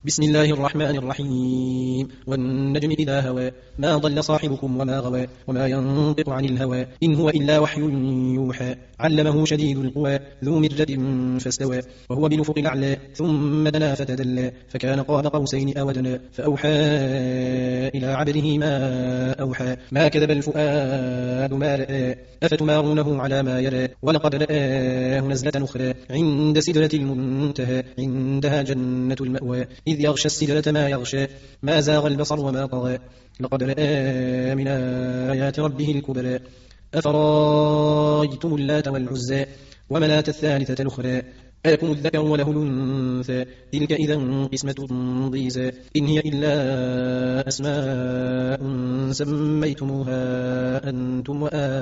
بسم الله الرحمن الرحيم والنجم إذا هوى ما ضل صاحبكم وما غوى وما ينطق عن الهوى إن هو إلا وحي يوحى علمه شديد القوى ذو مرة فاستوى وهو بالأفق الأعلى ثم دنا فتدلى فكان قاب قوسين أو أدنى فأوحى إلى عبده ما أوحى ما كذب الفؤاد ما رأى أفتمارونه على ما يرى ولقد رآه نزلة أخرى عند سدرة المنتهى عندها جنة المأوى إذ يغشى السدرة ما يغشى ما زاغ البصر وما طغى لقد رأى من آيات ربه الكبرى أفرايتم اللات والعزى ومناة الثالثة الأخرى ألكم الذكر وله الأنثى تلك إذا قسمة ضيزى إن هي إلا أسماء سميتموها أنتم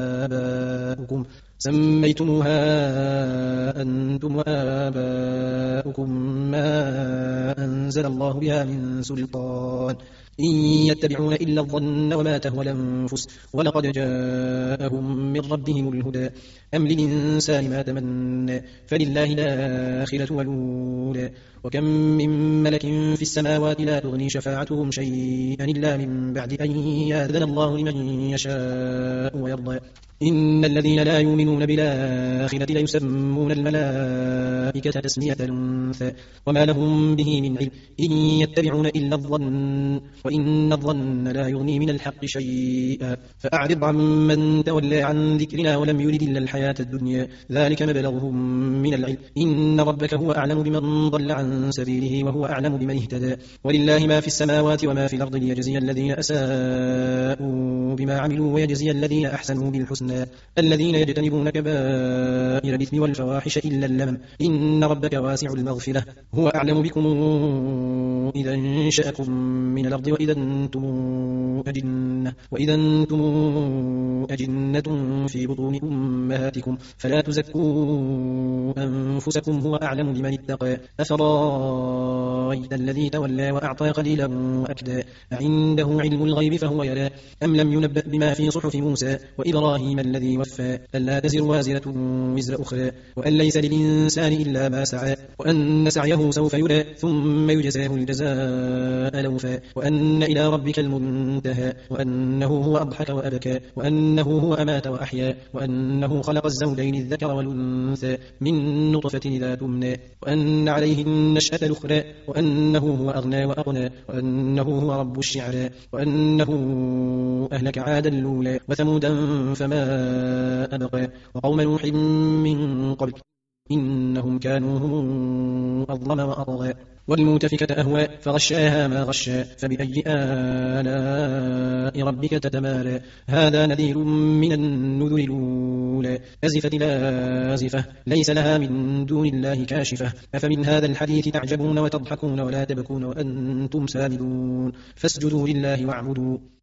وآباؤكم ما أنزل الله بها من سلطان إن يتبعون إلا الظن وما تهوى الأنفس ولقد جاءهم من ربهم الهدى أم للإنسان ما تمنى فلله الآخرة والأولى وكم من ملك في السماوات لا تغني شفاعتهم شيئا إلا من بعد أن يأذن الله لمن يشاء ويرضى إن الذين لا يؤمنون بالآخرة ليسمون الملائكة تسمية الأنثى وما لهم به من علم إن يتبعون إلا الظن وإن الظن لا يغني من الحق شيئا فأعرض عمن تولى عن ذكرنا ولم يرد إلا الحياة الدنيا ذلك مبلغهم من العلم إن ربك هو أعلم بمن ضل عن سبيله وهو أعلم بمن اهتدى ولله ما في السماوات وما في الأرض ليجزي الذين أساءوا بما عملوا ويجزي الذين أحسنوا بالحسنى الذين يجتنبون كبائر الإثم والفواحش إلا اللمم إن ربك واسع المغفرة هو أعلم بكم إذا انشأكم من الأرض وإذا أنتم أجنة في بطون أمهاتكم فلا تزكوا أنفسكم هو أعلم بمن اتقى أفرايت الذي تولى وأعطى قليلا وأكدى عنده علم الغيب فهو يرى أم لم ينبأ بما في صحف موسى وإبراهيم الذي وفى ألا تزر وازرة وزر أخرى وأن ليس للإنسان إلا ما سعى وأن سعيه سوف يرى ثم يجزاه الجزاء الأوفى وأن إلى ربك المنتهى وأنه هو أضحك وأبكى وأنه هو أمات وأحيا وأنه خلق الزوجين الذكر والأنثى من نطفة إذا تمنى وأن عليه النشأة الأخرى وأنه هو أغنى وأقنى وأنه هو رب الشعرى وأنه أهلك عادا الأولى وثمودا فما أبقى وقوم نوح من قبل إنهم كانوا هم أظلم وأطغى والمؤتفكة أهوى فغشاها ما غشى فبأي آلاء ربك تتمارى هذا نذير من النذر الأولى أزفت الآزفة ليس لها من دون الله كاشفة أفمن هذا الحديث تعجبون وتضحكون ولا تبكون وأنتم سامدون فاسجدوا لله واعبدوا